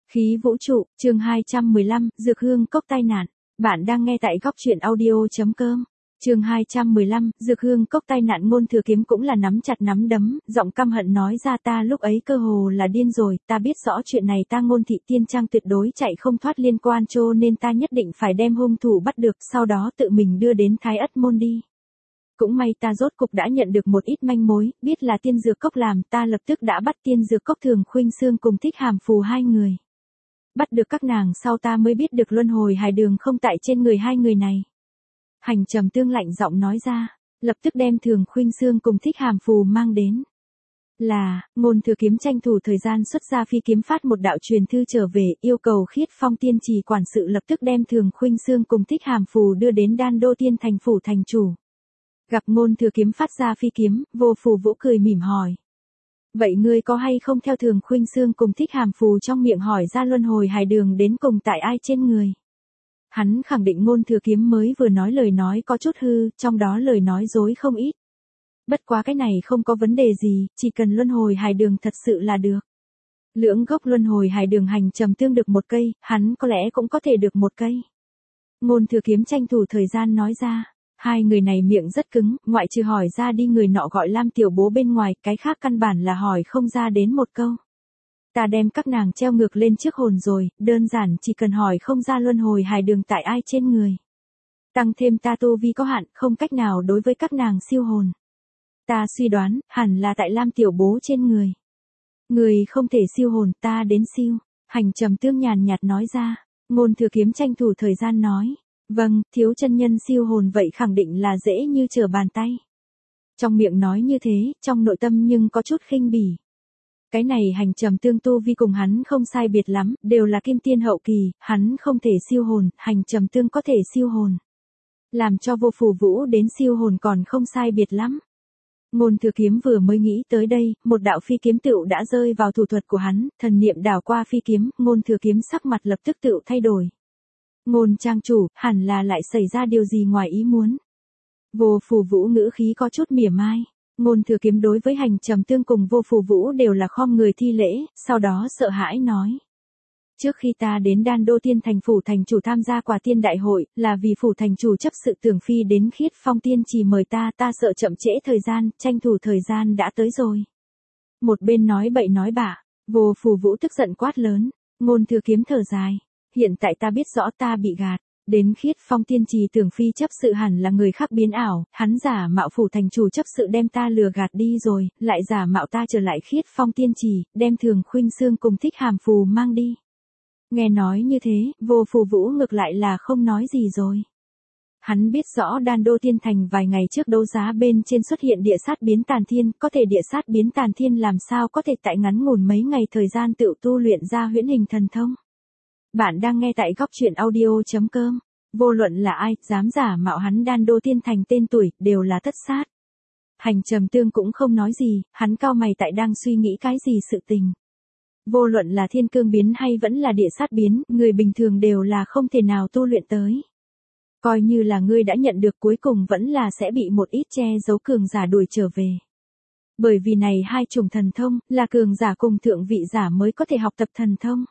Khí vũ trụ, chương 215, Dược hương cốc tai nạn. Bạn đang nghe tại góc truyện audio.com. Chương 215, Dược hương cốc tai nạn. Ngôn Thừa Kiếm cũng là nắm chặt nắm đấm, giọng căm hận nói ra, ta lúc ấy cơ hồ là điên rồi, ta biết rõ chuyện này ta Ngôn Thị Tiên Trang tuyệt đối chạy không thoát liên quan, cho nên ta nhất định phải đem hung thủ bắt được, sau đó tự mình đưa đến Thái Ất Môn đi. Cũng may ta rốt cục đã nhận được một ít manh mối, biết là Tiên Dược Cốc làm, ta lập tức đã bắt Tiên Dược Cốc Thường Khuynh Sương cùng Thích Hàm Phù hai người. Bắt được các nàng sau ta mới biết được luân hồi hài đường không tại trên người hai người này. Hành Trầm Tương lạnh giọng nói ra, lập tức đem Thường Khuynh Sương cùng Thích Hàm Phù mang đến. Ngôn Thừa Kiếm tranh thủ thời gian xuất ra phi kiếm phát một đạo truyền thư trở về, yêu cầu Khiết Phong Tiên Trì quản sự lập tức đem Thường Khuynh Sương cùng Thích Hàm Phù đưa đến Đan Đô Tiên thành phủ thành chủ. Gặp Ngôn Thừa Kiếm phát ra phi kiếm, Vô Phù Vũ cười mỉm hỏi. Vậy ngươi có hay không theo Thường Khuynh Sương cùng Thích Hàm Phù trong miệng hỏi ra luân hồi hài đường đến cùng tại ai trên người? Hắn khẳng định Ngôn Thừa Kiếm mới vừa nói lời nói có chút hư, trong đó lời nói dối không ít. Bất quá cái này không có vấn đề gì, chỉ cần luân hồi hài đường thật sự là được. Lưỡng gốc luân hồi hài đường. Hành Trầm Tương được một cây, hắn có lẽ cũng có thể được một cây. Ngôn Thừa Kiếm tranh thủ thời gian nói ra. Hai người này miệng rất cứng, ngoại trừ hỏi ra đi người nọ gọi Lam Tiểu Bố bên ngoài, cái khác căn bản là hỏi không ra đến một câu. Ta đem các nàng treo ngược lên trước hồn rồi, đơn giản chỉ cần hỏi không ra luân hồi hài đường tại ai trên người. Tăng thêm ta tu vi có hạn, không cách nào đối với các nàng siêu hồn. Ta suy đoán, hẳn là tại Lam Tiểu Bố trên người. Người không thể siêu hồn, ta đến siêu. Hành Trầm Tương nhàn nhạt nói ra. Ngôn Thừa Kiếm tranh thủ thời gian nói. Vâng, thiếu chân nhân siêu hồn vậy khẳng định là dễ như trở bàn tay. Trong miệng nói như thế, trong nội tâm nhưng có chút khinh bỉ. Cái này Hành Trầm Tương tu vi cùng hắn không sai biệt lắm, đều là kim tiên hậu kỳ, hắn không thể siêu hồn, Hành Trầm Tương có thể siêu hồn. Làm cho Vô Phù Vũ đến siêu hồn còn không sai biệt lắm. Ngôn Thừa Kiếm vừa mới nghĩ tới đây, một đạo phi kiếm tựu đã rơi vào thủ thuật của hắn, thần niệm đảo qua phi kiếm, Ngôn Thừa Kiếm sắc mặt lập tức tựu thay đổi. Ngôn trang chủ, hẳn là lại xảy ra điều gì ngoài ý muốn. Vô Phù Vũ ngữ khí có chút mỉa mai. Ngôn Thừa Kiếm đối với Hành Trầm Tương cùng Vô Phù Vũ đều là khom người thi lễ, sau đó sợ hãi nói. Trước khi ta đến Đan Đô Tiên thành phủ thành chủ tham gia Quả Tiên đại hội, là vì phủ thành chủ chấp sự Tưởng Phi đến Khiết Phong Tiên Trì mời ta sợ chậm trễ thời gian, tranh thủ thời gian đã tới rồi. Một bên nói bậy nói bạ, Vô Phù Vũ tức giận quát lớn. Ngôn Thừa Kiếm thở dài. Hiện tại ta biết rõ ta bị gạt, đến Khiết Phong Tiên Trì Tưởng Phi chấp sự hẳn là người khác biến ảo, hắn giả mạo phủ thành chủ chấp sự đem ta lừa gạt đi rồi, lại giả mạo ta trở lại Khiết Phong Tiên Trì, đem Thường Khuynh Sương cùng Thích Hàm Phù mang đi. Nghe nói như thế, Vô Phù Vũ ngược lại là không nói gì rồi. Hắn biết rõ Đan Đô Tiên thành vài ngày trước đấu giá bên trên xuất hiện địa sát biến tàn thiên, có thể địa sát biến tàn thiên làm sao có thể tại ngắn ngủn mấy ngày thời gian tự tu luyện ra huyễn hình thần thông. Bạn đang nghe tại góc truyện audio.com. Vô luận là ai, dám giả mạo hắn Đan Đô Tiên thành tên tuổi, đều là tất sát. Hành Trầm Tương cũng không nói gì, hắn cau mày tại đang suy nghĩ cái gì sự tình. Vô luận là thiên cương biến hay vẫn là địa sát biến, người bình thường đều là không thể nào tu luyện tới. Coi như là ngươi đã nhận được cuối cùng vẫn là sẽ bị một ít che giấu cường giả đuổi trở về. Bởi vì này hai chủng thần thông, là cường giả cùng thượng vị giả mới có thể học tập thần thông.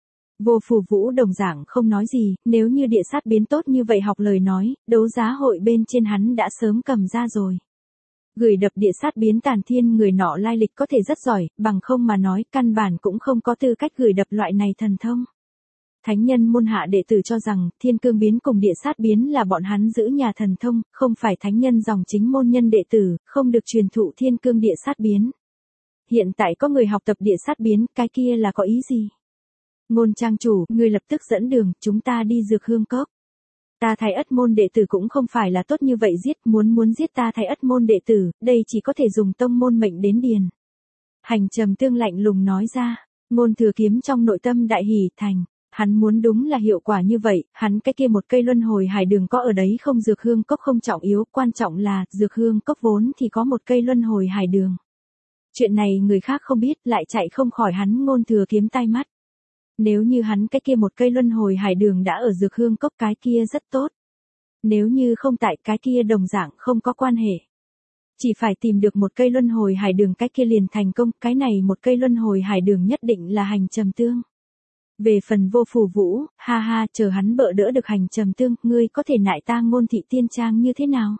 Vô Phù Vũ đồng dạng không nói gì, nếu như địa sát biến tốt như vậy học lời nói, đấu giá hội bên trên hắn đã sớm cầm ra rồi. Gửi đập địa sát biến tàn thiên người nọ lai lịch có thể rất giỏi, bằng không mà nói căn bản cũng không có tư cách gửi đập loại này thần thông. Thánh nhân môn hạ đệ tử cho rằng thiên cương biến cùng địa sát biến là bọn hắn giữ nhà thần thông, không phải thánh nhân dòng chính môn nhân đệ tử, không được truyền thụ thiên cương địa sát biến. Hiện tại có người học tập địa sát biến, cái kia là có ý gì? Ngôn trang chủ, người lập tức dẫn đường, chúng ta đi Dược hương cốc. Ta Thái Ất môn đệ tử cũng không phải là tốt như vậy giết, muốn giết ta Thái Ất môn đệ tử, đây chỉ có thể dùng tông môn mệnh đến điền. Hành Trầm Tương lạnh lùng nói ra. Ngôn Thừa Kiếm trong nội tâm đại hỉ thành. Hắn muốn đúng là hiệu quả như vậy, hắn cái kia một cây luân hồi hài đường có ở đấy không. Dược hương cốc không trọng yếu, quan trọng là Dược hương cốc vốn thì có một cây luân hồi hài đường. Chuyện này người khác không biết, lại chạy không khỏi hắn Ngôn Thừa Kiếm tai mắt. Nếu như hắn cái kia một cây luân hồi hài đường đã ở Dược hương cốc, cái kia rất tốt. Nếu như không tại, cái kia đồng dạng không có quan hệ. Chỉ phải tìm được một cây luân hồi hài đường, cái kia liền thành công, cái này một cây luân hồi hài đường nhất định là Hành Trầm Tương. Về phần Vô Phù Vũ, ha ha, chờ hắn bợ đỡ được hành trầm tương, ngươi có thể nại ta Ngôn thị tiên trang như thế nào?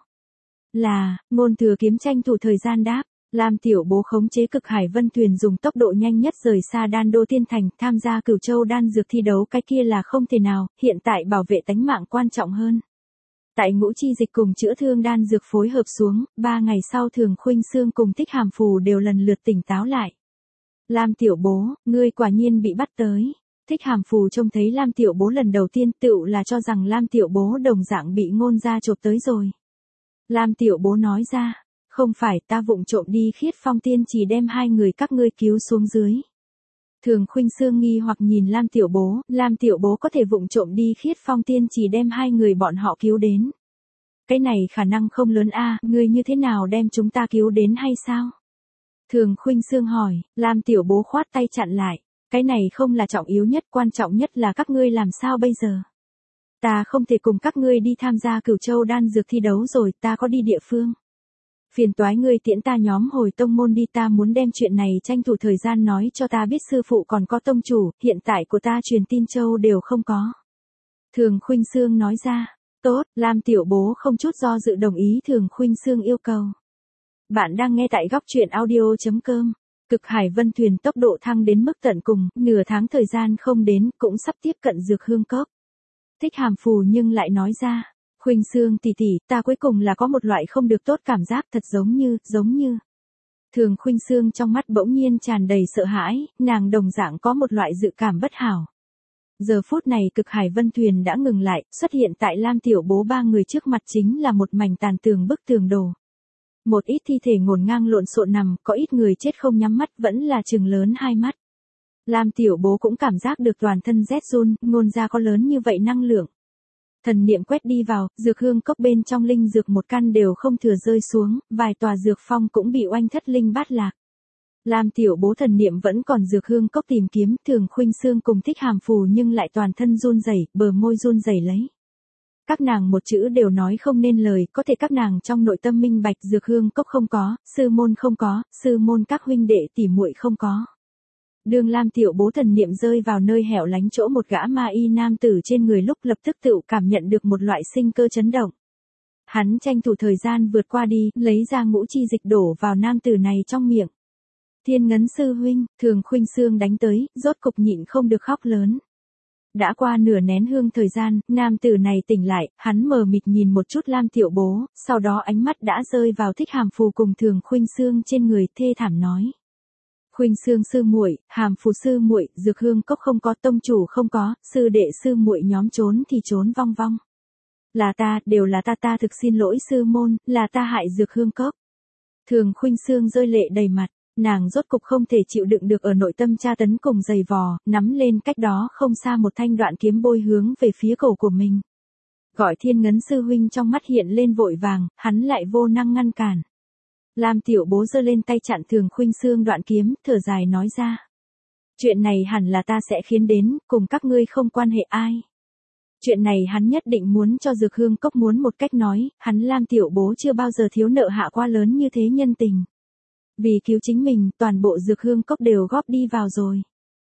Là, Ngôn Thừa Kiếm tranh thủ thời gian đáp. Lam Tiểu Bố khống chế Cực Hải Vân Thuyền dùng tốc độ nhanh nhất rời xa Đan Đô Tiên Thành, tham gia Cửu Châu đan dược thi đấu, cái kia là không thể nào, hiện tại bảo vệ tánh mạng quan trọng hơn. Tại Ngũ Chi Dịch cùng chữa thương đan dược phối hợp xuống, 3 ngày sau Thường Khuynh Xương cùng Thích Hàm Phù đều lần lượt tỉnh táo lại. Lam Tiểu Bố, ngươi quả nhiên bị bắt tới. Thích Hàm Phù trông thấy Lam Tiểu Bố lần đầu tiên tựu là cho rằng Lam Tiểu Bố đồng dạng bị Ngôn gia chộp tới rồi. Lam Tiểu Bố nói ra, không phải, ta vụng trộm đi Khiết Phong Tiên chỉ đem 2 người các ngươi cứu xuống dưới. Thường Khuynh Xương nghi hoặc nhìn Lam Tiểu Bố có thể vụng trộm đi Khiết Phong Tiên chỉ đem 2 người bọn họ cứu đến. Cái này khả năng không lớn a, ngươi như thế nào đem chúng ta cứu đến hay sao? Thường Khuynh Xương hỏi, Lam Tiểu Bố khoát tay chặn lại, cái này không là trọng yếu nhất, quan trọng nhất là các ngươi làm sao bây giờ? Ta không thể cùng các ngươi đi tham gia Cửu Châu đan dược thi đấu rồi, ta có đi địa phương. Phiền toái ngươi tiễn ta nhóm hồi tông môn đi, ta muốn đem chuyện này tranh thủ thời gian nói cho ta biết, sư phụ còn có tông chủ, hiện tại của ta truyền tin châu đều không có. Thường Khuynh Xương nói ra, tốt, Lam Tiểu Bố không chút do dự đồng ý Thường Khuynh Xương yêu cầu. Bạn đang nghe tại góc truyện audio.com. Cực Hải Vân Thuyền tốc độ thăng đến mức tận cùng, nửa tháng thời gian không đến, cũng sắp tiếp cận Dược Hương Cốc. Thích Hàm Phù nhưng lại nói ra, Khuynh Xương tỷ tỷ, ta cuối cùng là có một loại không được tốt cảm giác, thật giống như. Thường Khuynh Xương trong mắt bỗng nhiên tràn đầy sợ hãi, nàng đồng dạng có một loại dự cảm bất hảo. Giờ phút này Cực Hải Vân Thuyền đã ngừng lại, xuất hiện tại Lam Tiểu Bố 3 người trước mặt chính là một mảnh tàn tường bức tường đổ. Một ít thi thể ngổn ngang lộn xộn nằm, có ít người chết không nhắm mắt, vẫn là trừng lớn hai mắt. Lam Tiểu Bố cũng cảm giác được toàn thân rét run, Ngôn gia có lớn như vậy năng lượng. Thần niệm quét đi vào, Dược Hương Cốc bên trong linh dược một căn đều không thừa rơi xuống, vài tòa dược phong cũng bị oanh thất linh bát lạc. Lam Tiểu Bố thần niệm vẫn còn Dược Hương Cốc tìm kiếm, Thường Khuynh Xương cùng Thích Hàm Phù nhưng lại toàn thân run rẩy, bờ môi run rẩy lấy. Các nàng một chữ đều nói không nên lời, có thể các nàng trong nội tâm minh bạch, Dược Hương Cốc không có, sư môn không có, sư môn các huynh đệ tỷ muội không có. Đường Lam Tiểu Bố thần niệm rơi vào nơi hẻo lánh chỗ một gã ma y nam tử trên người, lúc lập tức tự cảm nhận được một loại sinh cơ chấn động. Hắn tranh thủ thời gian vượt qua đi, lấy ra ngũ chi dịch đổ vào nam tử này trong miệng. Thiên Ngấn sư huynh, Thường Khuynh Xương đánh tới, rốt cục nhịn không được khóc lớn. Đã qua nửa nén hương thời gian, nam tử này tỉnh lại, hắn mờ mịt nhìn một chút Lam Tiểu Bố, sau đó ánh mắt đã rơi vào Thích Hàm Phù cùng Thường Khuynh Xương trên người, thê thảm nói. Khuynh Xương sư muội, Hàm Phù sư muội, Dược Hương Cốc không có, tông chủ không có, sư đệ sư muội nhóm trốn thì trốn vong vong. Là ta, đều là ta thực xin lỗi sư môn, là ta hại Dược Hương Cốc. Thường Khuynh Xương rơi lệ đầy mặt, nàng rốt cục không thể chịu đựng được ở nội tâm tra tấn cùng giày vò, nắm lên cách đó không xa một thanh đoạn kiếm bôi hướng về phía cổ của mình. Gọi Thiên Ngấn sư huynh trong mắt hiện lên vội vàng, hắn lại vô năng ngăn cản. Lam Tiểu Bố giơ lên tay chặn Thường Khuynh Xương đoạn kiếm, thở dài nói ra. Chuyện này hẳn là ta sẽ khiến đến, cùng các ngươi không quan hệ ai. Chuyện này hắn nhất định muốn cho Dược Hương Cốc muốn một cách nói, hắn Lam Tiểu Bố chưa bao giờ thiếu nợ hạ qua lớn như thế nhân tình. Vì cứu chính mình, toàn bộ Dược Hương Cốc đều góp đi vào rồi.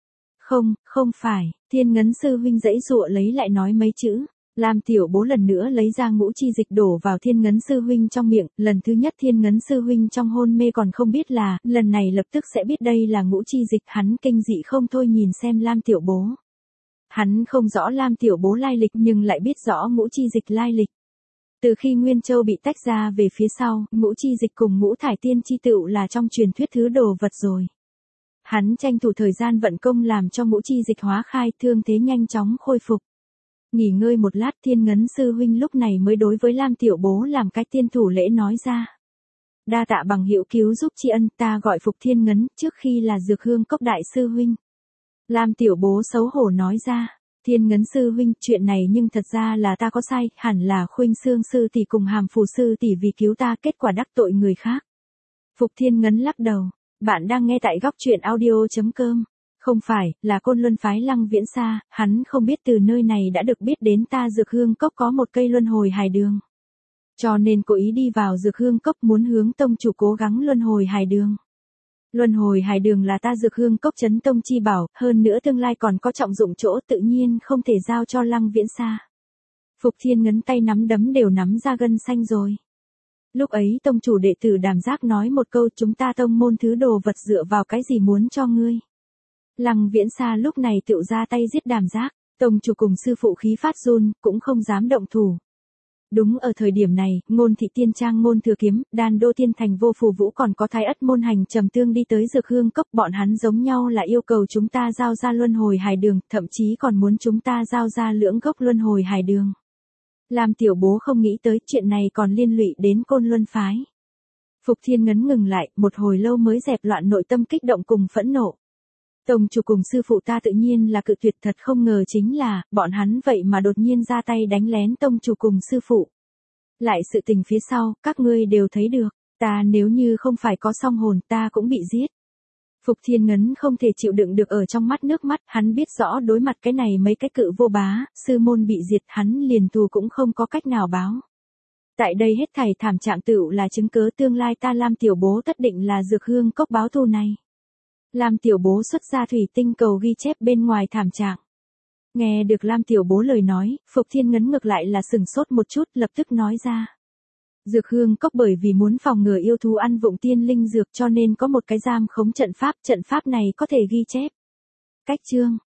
Không phải, Thiên Ngấn sư huynh dãy dụa lấy lại nói mấy chữ. Lam Tiểu Bố lần nữa lấy ra ngũ chi dịch đổ vào Thiên Ngấn sư huynh trong miệng, lần thứ nhất Thiên Ngấn sư huynh trong hôn mê còn không biết là, lần này lập tức sẽ biết đây là ngũ chi dịch, hắn kinh dị không thôi nhìn xem Lam Tiểu Bố. Hắn không rõ Lam Tiểu Bố lai lịch nhưng lại biết rõ ngũ chi dịch lai lịch. Từ khi Nguyên Châu bị tách ra về phía sau, ngũ chi dịch cùng ngũ thải tiên chi tựu là trong truyền thuyết thứ đồ vật rồi. Hắn tranh thủ thời gian vận công làm cho ngũ chi dịch hóa khai, thương thế nhanh chóng khôi phục. Nghỉ ngơi một lát, Thiên Ngấn sư huynh lúc này mới đối với Lam Tiểu Bố làm cái tiên thủ lễ nói ra. Đa tạ bằng hữu cứu giúp tri ân, ta gọi Phục Thiên Ngấn, trước khi là Dược Hương Cốc đại sư huynh. Lam Tiểu Bố xấu hổ nói ra. Thiên Ngấn sư huynh, chuyện này nhưng thật ra là ta có sai, hẳn là Khuynh Xương sư tỷ cùng Hàm Phù sư tỷ vì cứu ta, kết quả đắc tội người khác. Phục Thiên Ngấn lắc đầu. Bạn đang nghe tại góc truyện audio.com. Không phải, là Côn Luân phái Lăng Viễn Sa, hắn không biết từ nơi này đã được biết đến ta Dược Hương Cốc có một cây luân hồi hài đường. Cho nên cố ý đi vào Dược Hương Cốc muốn hướng tông chủ cố gắng luân hồi hài đường. Luân hồi hải đường là ta Dược Hương Cốc Chấn Tông chi bảo, hơn nữa tương lai còn có trọng dụng chỗ tự nhiên không thể giao cho Lăng Viễn Sa. Phục Thiên Ngấn tay nắm đấm đều nắm ra gân xanh rồi. Lúc ấy tông chủ đệ tử Đàm Giác nói một câu chúng ta tông môn thứ đồ vật dựa vào cái gì muốn cho ngươi. Lăng Viễn Sa lúc này tựu ra tay giết Đàm Giác, tông chủ cùng sư phụ khí phát run, cũng không dám động thủ. Đúng ở thời điểm này, Ngôn Thị Tiên Trang Ngôn Thừa Kiếm, Đan Đô Tiên Thành Vô Phù Vũ còn có Thái Ất Môn Hành Trầm Tương đi tới Dược Hương Cốc, bọn hắn giống nhau là yêu cầu chúng ta giao ra luân hồi hải đường, thậm chí còn muốn chúng ta giao ra lưỡng gốc luân hồi hải đường. Làm tiểu bố không nghĩ tới chuyện này còn liên lụy đến Côn Luân phái. Phục Thiên Ngấn ngừng lại, một hồi lâu mới dẹp loạn nội tâm kích động cùng phẫn nộ. Tông chủ cùng sư phụ ta tự nhiên là cự tuyệt, thật không ngờ chính là, bọn hắn vậy mà đột nhiên ra tay đánh lén tông chủ cùng sư phụ. Lại sự tình phía sau, các ngươi đều thấy được, ta nếu như không phải có song hồn ta cũng bị giết. Phục Thiên Ngấn không thể chịu đựng được ở trong mắt nước mắt, hắn biết rõ đối mặt cái này mấy cái cự vô bá, sư môn bị diệt hắn liền thù cũng không có cách nào báo. Tại đây hết thảy thảm trạng tựu là chứng cớ tương lai ta Lam tiểu bố tất định là Dược Hương Cốc báo thù này. Lam tiểu bố xuất ra thủy tinh cầu ghi chép bên ngoài thảm trạng. Nghe được Lam tiểu bố lời nói, Phục Thiên Ngấn ngược lại là sừng sốt một chút, lập tức nói ra. Dược Hương Cốc bởi vì muốn phòng ngừa yêu thú ăn vụng tiên linh dược cho nên có một cái giam khống trận pháp này có thể ghi chép. Cách chương